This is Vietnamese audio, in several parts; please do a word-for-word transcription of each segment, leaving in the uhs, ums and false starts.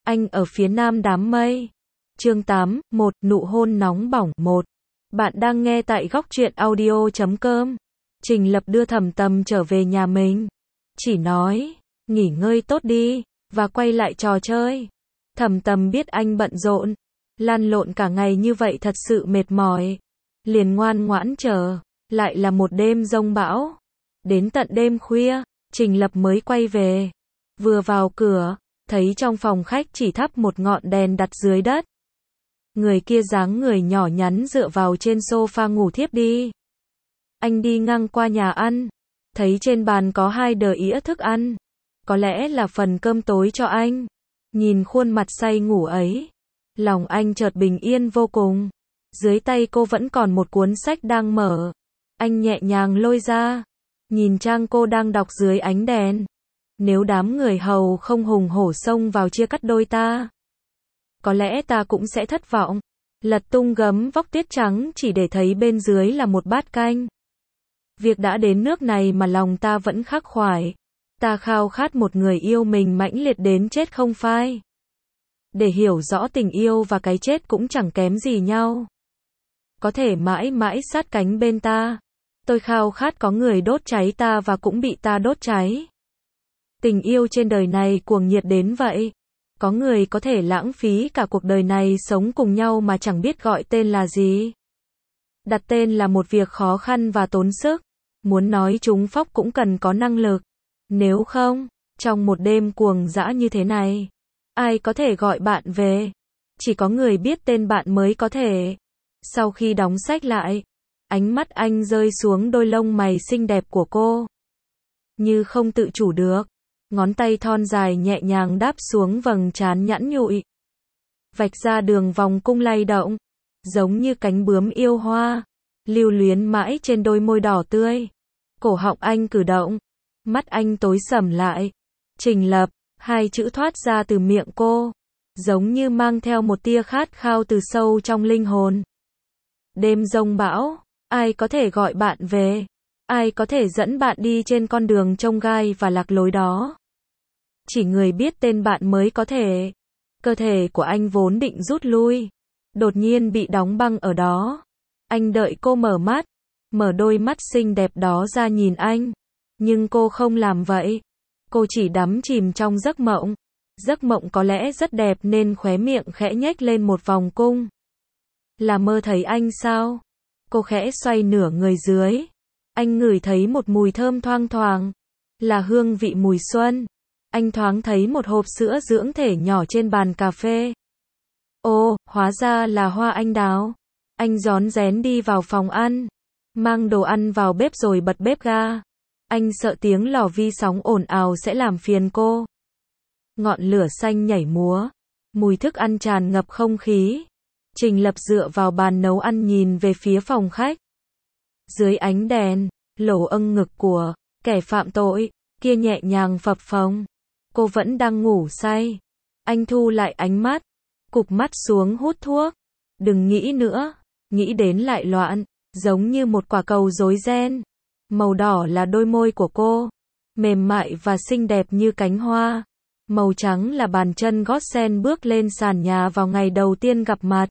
Anh ở phía nam đám mây. Chương tám, một, nụ hôn nóng bỏng. Một. Bạn đang nghe tại góc truyện audio chấm com. Trình Lập đưa Thẩm Tầm trở về nhà mình. Chỉ nói, nghỉ ngơi tốt đi, và quay lại trò chơi. Thẩm Tầm biết anh bận rộn, lăn lộn cả ngày như vậy thật sự mệt mỏi. Liền ngoan ngoãn chờ, lại là một đêm giông bão. Đến tận đêm khuya, Trình Lập mới quay về. Vừa vào cửa, thấy trong phòng khách chỉ thắp một ngọn đèn đặt dưới đất. Người kia dáng người nhỏ nhắn dựa vào trên sofa ngủ thiếp đi. Anh đi ngang qua nhà ăn, thấy trên bàn có hai đờ ĩa thức ăn. Có lẽ là phần cơm tối cho anh. Nhìn khuôn mặt say ngủ ấy, lòng anh chợt bình yên vô cùng. Dưới tay cô vẫn còn một cuốn sách đang mở. Anh nhẹ nhàng lôi ra, nhìn trang cô đang đọc dưới ánh đèn. Nếu đám người hầu không hùng hổ xông vào chia cắt đôi ta, có lẽ ta cũng sẽ thất vọng. Lật tung gấm vóc tuyết trắng chỉ để thấy bên dưới là một bát canh. Việc đã đến nước này mà lòng ta vẫn khắc khoải. Ta khao khát một người yêu mình mãnh liệt đến chết không phai. Để hiểu rõ tình yêu và cái chết cũng chẳng kém gì nhau. Có thể mãi mãi sát cánh bên ta. Tôi khao khát có người đốt cháy ta và cũng bị ta đốt cháy. Tình yêu trên đời này cuồng nhiệt đến vậy. Có người có thể lãng phí cả cuộc đời này sống cùng nhau mà chẳng biết gọi tên là gì. Đặt tên là một việc khó khăn và tốn sức. Muốn nói trúng phóc cũng cần có năng lực. Nếu không, trong một đêm cuồng dã như thế này, ai có thể gọi bạn về? Chỉ có người biết tên bạn mới có thể. Sau khi đóng sách lại, ánh mắt anh rơi xuống đôi lông mày xinh đẹp của cô. Như không tự chủ được, ngón tay thon dài nhẹ nhàng đáp xuống vầng trán nhẵn nhụi. Vạch ra đường vòng cung lay động, giống như cánh bướm yêu hoa, lưu luyến mãi trên đôi môi đỏ tươi. Cổ họng anh cử động, mắt anh tối sầm lại. Trình Lập, hai chữ thoát ra từ miệng cô, giống như mang theo một tia khát khao từ sâu trong linh hồn. Đêm giông bão, ai có thể gọi bạn về? Ai có thể dẫn bạn đi trên con đường chông gai và lạc lối đó? Chỉ người biết tên bạn mới có thể. Cơ thể của anh vốn định rút lui, đột nhiên bị đóng băng ở đó. Anh đợi cô mở mắt, mở đôi mắt xinh đẹp đó ra nhìn anh. Nhưng cô không làm vậy. Cô chỉ đắm chìm trong giấc mộng. Giấc mộng có lẽ rất đẹp nên khóe miệng khẽ nhếch lên một vòng cung. Là mơ thấy anh sao? Cô khẽ xoay nửa người dưới. Anh ngửi thấy một mùi thơm thoang thoảng. Là hương vị mùi xuân. Anh thoáng thấy một hộp sữa dưỡng thể nhỏ trên bàn cà phê. Ồ, hóa ra là hoa anh đào. Anh rón rén đi vào phòng ăn, mang đồ ăn vào bếp rồi bật bếp ga. Anh sợ tiếng lò vi sóng ồn ào sẽ làm phiền cô. Ngọn lửa xanh nhảy múa, mùi thức ăn tràn ngập không khí. Trình Lập dựa vào bàn nấu ăn nhìn về phía phòng khách. Dưới ánh đèn, lỗ âng ngực của kẻ phạm tội kia nhẹ nhàng phập phồng. Cô vẫn đang ngủ say. Anh thu lại ánh mắt, cụp mắt xuống hút thuốc. Đừng nghĩ nữa, nghĩ đến lại loạn, giống như một quả cầu rối ren. Màu đỏ là đôi môi của cô, mềm mại và xinh đẹp như cánh hoa. Màu trắng là bàn chân gót sen bước lên sàn nhà vào ngày đầu tiên gặp mặt.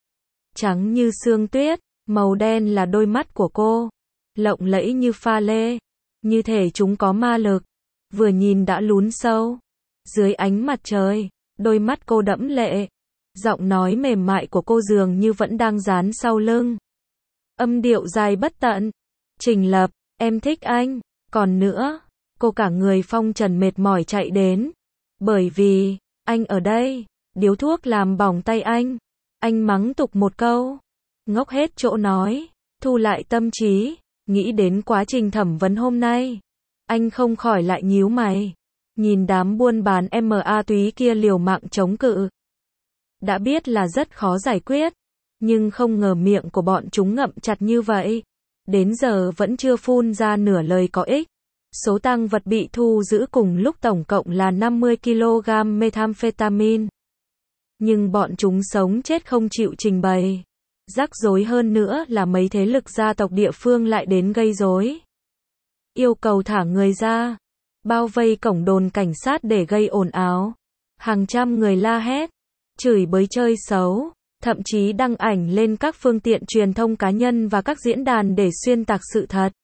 Trắng như sương tuyết, màu đen là đôi mắt của cô, lộng lẫy như pha lê, như thể chúng có ma lực, vừa nhìn đã lún sâu. Dưới ánh mặt trời, đôi mắt cô đẫm lệ, giọng nói mềm mại của cô dường như vẫn đang dán sau lưng. Âm điệu dài bất tận. Trình Lập, em thích anh. Còn nữa, cô cả người phong trần mệt mỏi chạy đến. Bởi vì, anh ở đây. Điếu thuốc làm bỏng tay anh. Anh mắng tục một câu. Ngốc hết chỗ nói. Thu lại tâm trí. Nghĩ đến quá trình thẩm vấn hôm nay. Anh không khỏi lại nhíu mày. Nhìn đám buôn bán ma túy kia liều mạng chống cự. Đã biết là rất khó giải quyết. Nhưng không ngờ miệng của bọn chúng ngậm chặt như vậy. Đến giờ vẫn chưa phun ra nửa lời có ích. Số tang vật bị thu giữ cùng lúc tổng cộng là năm mươi ki lô gam methamphetamine. Nhưng bọn chúng sống chết không chịu trình bày. Rắc rối hơn nữa là mấy thế lực gia tộc địa phương lại đến gây rối. Yêu cầu thả người ra. Bao vây cổng đồn cảnh sát để gây ồn ào. Hàng trăm người la hét, chửi bới chơi xấu, thậm chí đăng ảnh lên các phương tiện truyền thông cá nhân và các diễn đàn để xuyên tạc sự thật.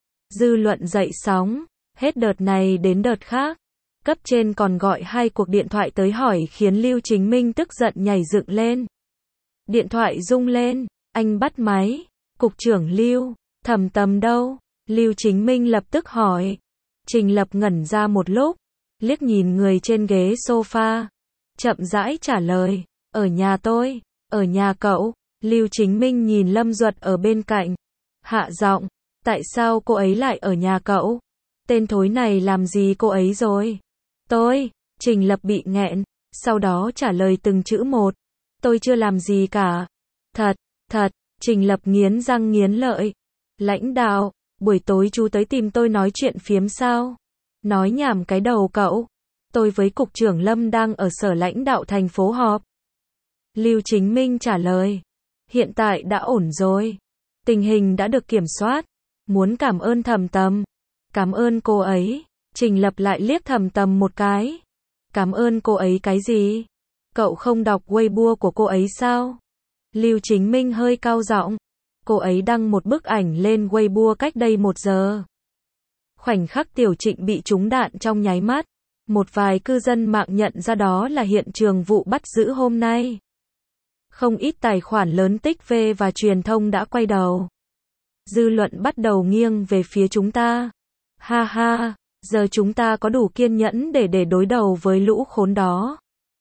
Dư luận dậy sóng, hết đợt này đến đợt khác. Cấp trên còn gọi hai cuộc điện thoại tới hỏi khiến Lưu Chính Minh tức giận nhảy dựng lên. Điện thoại rung lên, anh bắt máy. Cục trưởng Lưu, Thẩm Tầm đâu? Lưu Chính Minh lập tức hỏi. Trình Lập ngẩn ra một lúc, liếc nhìn người trên ghế sofa, chậm rãi trả lời, ở nhà tôi, ở nhà cậu. Lưu Chính Minh nhìn Lâm Duật ở bên cạnh, hạ giọng, tại sao cô ấy lại ở nhà cậu? Tên thối này làm gì cô ấy rồi? Tôi, Trình Lập bị nghẹn, sau đó trả lời từng chữ một, tôi chưa làm gì cả. Thật, thật, Trình Lập nghiến răng nghiến lợi. Lãnh đạo, buổi tối chú tới tìm tôi nói chuyện phiếm sao? Nói nhảm cái đầu cậu. Tôi với Cục trưởng Lâm đang ở sở lãnh đạo thành phố họp. Lưu Chính Minh trả lời. Hiện tại đã ổn rồi. Tình hình đã được kiểm soát. Muốn cảm ơn Thẩm Tầm. Cảm ơn cô ấy. Trình Lập lại liếc Thẩm Tầm một cái. Cảm ơn cô ấy cái gì? Cậu không đọc Weibo của cô ấy sao? Lưu Chính Minh hơi cau giọng. Cô ấy đăng một bức ảnh lên Weibo cách đây một giờ. Khoảnh khắc Tiểu Trịnh bị trúng đạn trong nháy mắt. Một vài cư dân mạng nhận ra đó là hiện trường vụ bắt giữ hôm nay. Không ít tài khoản lớn tích về và truyền thông đã quay đầu. Dư luận bắt đầu nghiêng về phía chúng ta. Ha ha, giờ chúng ta có đủ kiên nhẫn để để đối đầu với lũ khốn đó.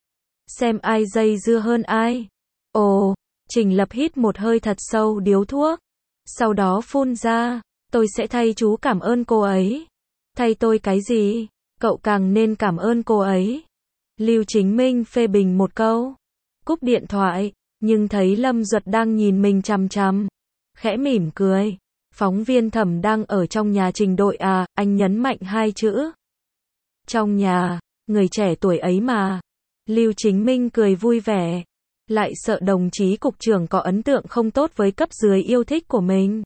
Xem ai dây dưa hơn ai. Ồ, Trình Lập hít một hơi thật sâu điếu thuốc. Sau đó phun ra, tôi sẽ thay chú cảm ơn cô ấy. Thay tôi cái gì? Cậu càng nên cảm ơn cô ấy. Lưu Chính Minh phê bình một câu. Cúp điện thoại, nhưng thấy Lâm Duật đang nhìn mình chằm chằm. Khẽ mỉm cười. Phóng viên Thẩm đang ở trong nhà Trình đội à, anh nhấn mạnh hai chữ. Trong nhà, người trẻ tuổi ấy mà. Lưu Chính Minh cười vui vẻ. Lại sợ đồng chí cục trưởng có ấn tượng không tốt với cấp dưới yêu thích của mình.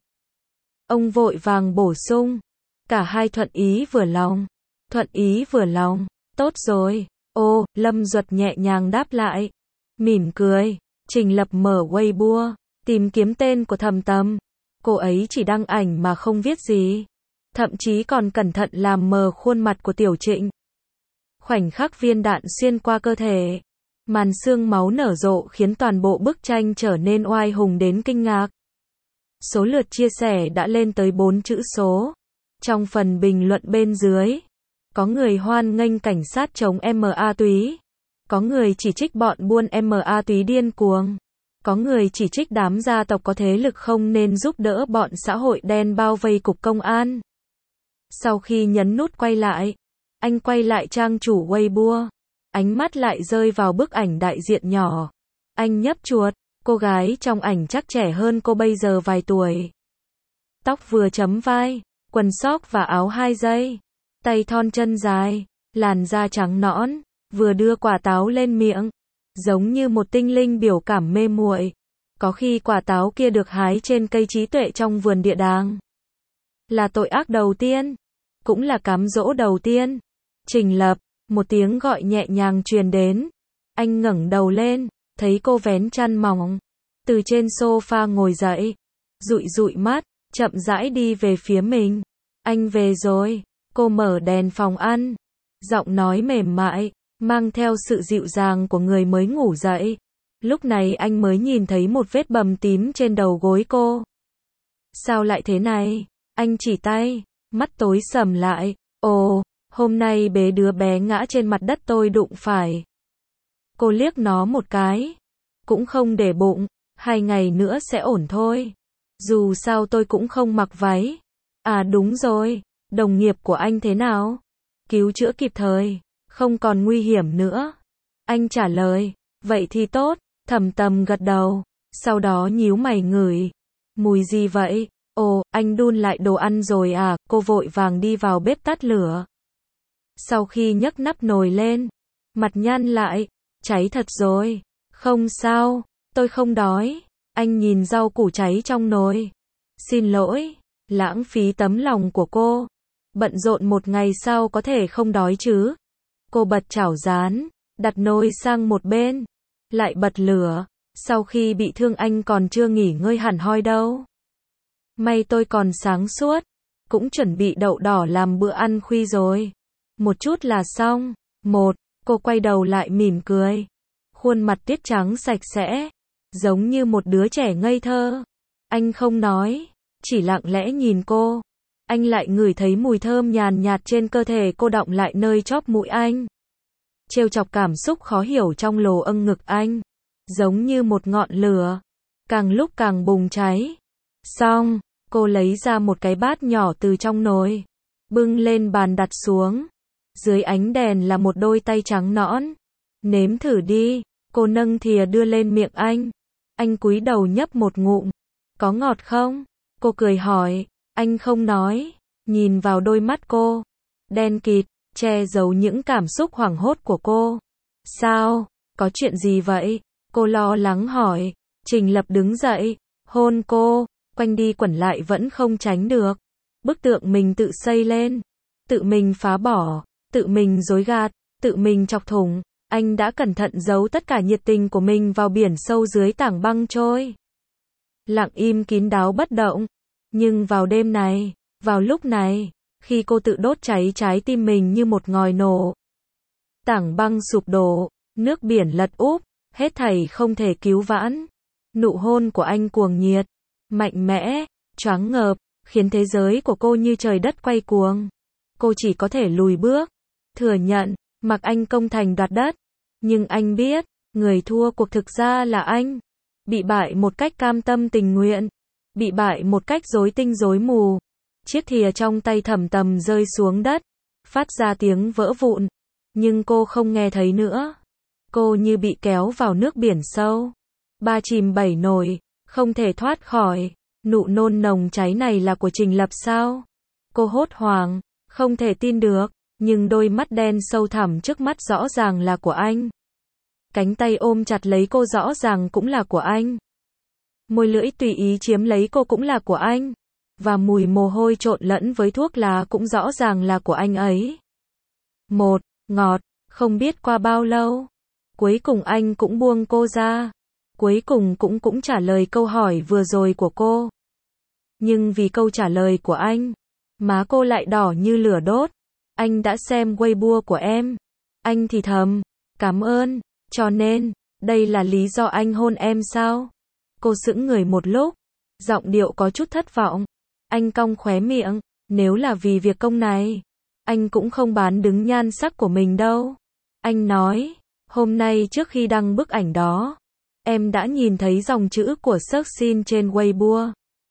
Ông vội vàng bổ sung. Cả hai thuận ý vừa lòng. Thuận ý vừa lòng. Tốt rồi. Ô, Lâm Duật nhẹ nhàng đáp lại. Mỉm cười. Trình Lập mở Weibo. Tìm kiếm tên của Thẩm Tầm. Cô ấy chỉ đăng ảnh mà không viết gì. Thậm chí còn cẩn thận làm mờ khuôn mặt của Tiểu Trịnh. Khoảnh khắc viên đạn xuyên qua cơ thể. Màn xương máu nở rộ khiến toàn bộ bức tranh trở nên oai hùng đến kinh ngạc. Số lượt chia sẻ đã lên tới bốn chữ số. Trong phần bình luận bên dưới, có người hoan nghênh cảnh sát chống ma túy. Có người chỉ trích bọn buôn ma túy điên cuồng. Có người chỉ trích đám gia tộc có thế lực không nên giúp đỡ bọn xã hội đen bao vây cục công an. Sau khi nhấn nút quay lại, anh quay lại trang chủ Weibo. Ánh mắt lại rơi vào bức ảnh đại diện nhỏ. Anh nhấp chuột, cô gái trong ảnh chắc trẻ hơn cô bây giờ vài tuổi. Tóc vừa chấm vai, quần sóc và áo hai dây. Tay thon chân dài, làn da trắng nõn, vừa đưa quả táo lên miệng. Giống như một tinh linh biểu cảm mê muội. Có khi quả táo kia được hái trên cây trí tuệ trong vườn địa đàng. Là tội ác đầu tiên. Cũng là cám dỗ đầu tiên. Trình Lập. Một tiếng gọi nhẹ nhàng truyền đến. Anh ngẩng đầu lên, thấy cô vén chăn mỏng. Từ trên sofa ngồi dậy. Dụi dụi mắt, chậm rãi đi về phía mình. Anh về rồi. Cô mở đèn phòng ăn. Giọng nói mềm mại, mang theo sự dịu dàng của người mới ngủ dậy. Lúc này anh mới nhìn thấy một vết bầm tím trên đầu gối cô. Sao lại thế này? Anh chỉ tay, mắt tối sầm lại. Ồ, hôm nay bế đứa bé ngã trên mặt đất tôi đụng phải. Cô liếc nó một cái. Cũng không để bụng, hai ngày nữa sẽ ổn thôi. Dù sao tôi cũng không mặc váy. À đúng rồi, đồng nghiệp của anh thế nào? Cứu chữa kịp thời, không còn nguy hiểm nữa. Anh trả lời, vậy thì tốt. Thẩm Tầm gật đầu, sau đó nhíu mày ngửi. Mùi gì vậy? Ồ, anh đun lại đồ ăn rồi à? Cô vội vàng đi vào bếp tắt lửa. Sau khi nhấc nắp nồi lên, mặt nhăn lại, cháy thật rồi. Không sao, tôi không đói. Anh nhìn rau củ cháy trong nồi. Xin lỗi, lãng phí tấm lòng của cô. Bận rộn một ngày sao có thể không đói chứ? Cô bật chảo rán, đặt nồi sang một bên, lại bật lửa. Sau khi bị thương anh còn chưa nghỉ ngơi hẳn hoi đâu. May tôi còn sáng suốt, cũng chuẩn bị đậu đỏ làm bữa ăn khuya rồi. Một chút là xong. Một, cô quay đầu lại mỉm cười. Khuôn mặt tuyết trắng sạch sẽ, giống như một đứa trẻ ngây thơ. Anh không nói, chỉ lặng lẽ nhìn cô. Anh lại ngửi thấy mùi thơm nhàn nhạt trên cơ thể cô đọng lại nơi chóp mũi anh. Trêu chọc cảm xúc khó hiểu trong lồ âng ngực anh, giống như một ngọn lửa, càng lúc càng bùng cháy. Xong, cô lấy ra một cái bát nhỏ từ trong nồi, bưng lên bàn đặt xuống. Dưới ánh đèn là một đôi tay trắng nõn. Nếm thử đi, cô nâng thìa đưa lên miệng anh. Anh cúi đầu nhấp một ngụm. Có ngọt không? Cô cười hỏi. Anh không nói, nhìn vào đôi mắt cô, đen kịt, che giấu những cảm xúc hoảng hốt của cô. Sao? Có chuyện gì vậy? Cô lo lắng hỏi. Trình Lập đứng dậy, hôn cô, quanh đi quẩn lại vẫn không tránh được. Bức tượng mình tự xây lên, tự mình phá bỏ, tự mình dối gạt, tự mình chọc thủng. Anh đã cẩn thận giấu tất cả nhiệt tình của mình vào biển sâu dưới tảng băng trôi. Lặng im kín đáo bất động. Nhưng vào đêm này, vào lúc này, khi cô tự đốt cháy trái tim mình như một ngòi nổ. Tảng băng sụp đổ, nước biển lật úp, hết thảy không thể cứu vãn. Nụ hôn của anh cuồng nhiệt, mạnh mẽ, choáng ngợp, khiến thế giới của cô như trời đất quay cuồng. Cô chỉ có thể lùi bước, thừa nhận, mặc anh công thành đoạt đất. Nhưng anh biết, người thua cuộc thực ra là anh. Bị bại một cách cam tâm tình nguyện. Bị bại một cách rối tinh rối mù. Chiếc thìa trong tay thầm tầm rơi xuống đất, phát ra tiếng vỡ vụn. Nhưng cô không nghe thấy nữa. Cô như bị kéo vào nước biển sâu. Ba chìm bảy nổi, không thể thoát khỏi. Nụ nôn nồng cháy này là của Trình Lập sao? Cô hốt hoảng, không thể tin được. Nhưng đôi mắt đen sâu thẳm trước mắt rõ ràng là của anh. Cánh tay ôm chặt lấy cô rõ ràng cũng là của anh. Môi lưỡi tùy ý chiếm lấy cô cũng là của anh. Và mùi mồ hôi trộn lẫn với thuốc lá cũng rõ ràng là của anh ấy. Một, ngọt, không biết qua bao lâu. Cuối cùng anh cũng buông cô ra. Cuối cùng cũng cũng trả lời câu hỏi vừa rồi của cô. Nhưng vì câu trả lời của anh, má cô lại đỏ như lửa đốt. Anh đã xem Weibo của em. Anh thì thầm, cảm ơn, cho nên, đây là lý do anh hôn em sao? Cô sững người một lúc, giọng điệu có chút thất vọng. Anh cong khóe miệng, nếu là vì việc công này, anh cũng không bán đứng nhan sắc của mình đâu. Anh nói, hôm nay trước khi đăng bức ảnh đó, em đã nhìn thấy dòng chữ của Searchin trên Weibo.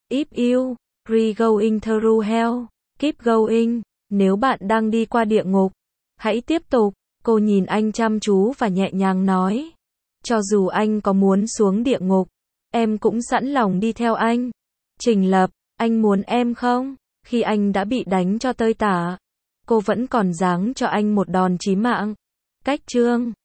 If you, re going through hell, keep going. Nếu bạn đang đi qua địa ngục, hãy tiếp tục. Cô nhìn anh chăm chú và nhẹ nhàng nói. Cho dù anh có muốn xuống địa ngục, em cũng sẵn lòng đi theo anh. Trình Lập, anh muốn em không? Khi anh đã bị đánh cho tơi tả, cô vẫn còn giáng cho anh một đòn chí mạng. Cách chương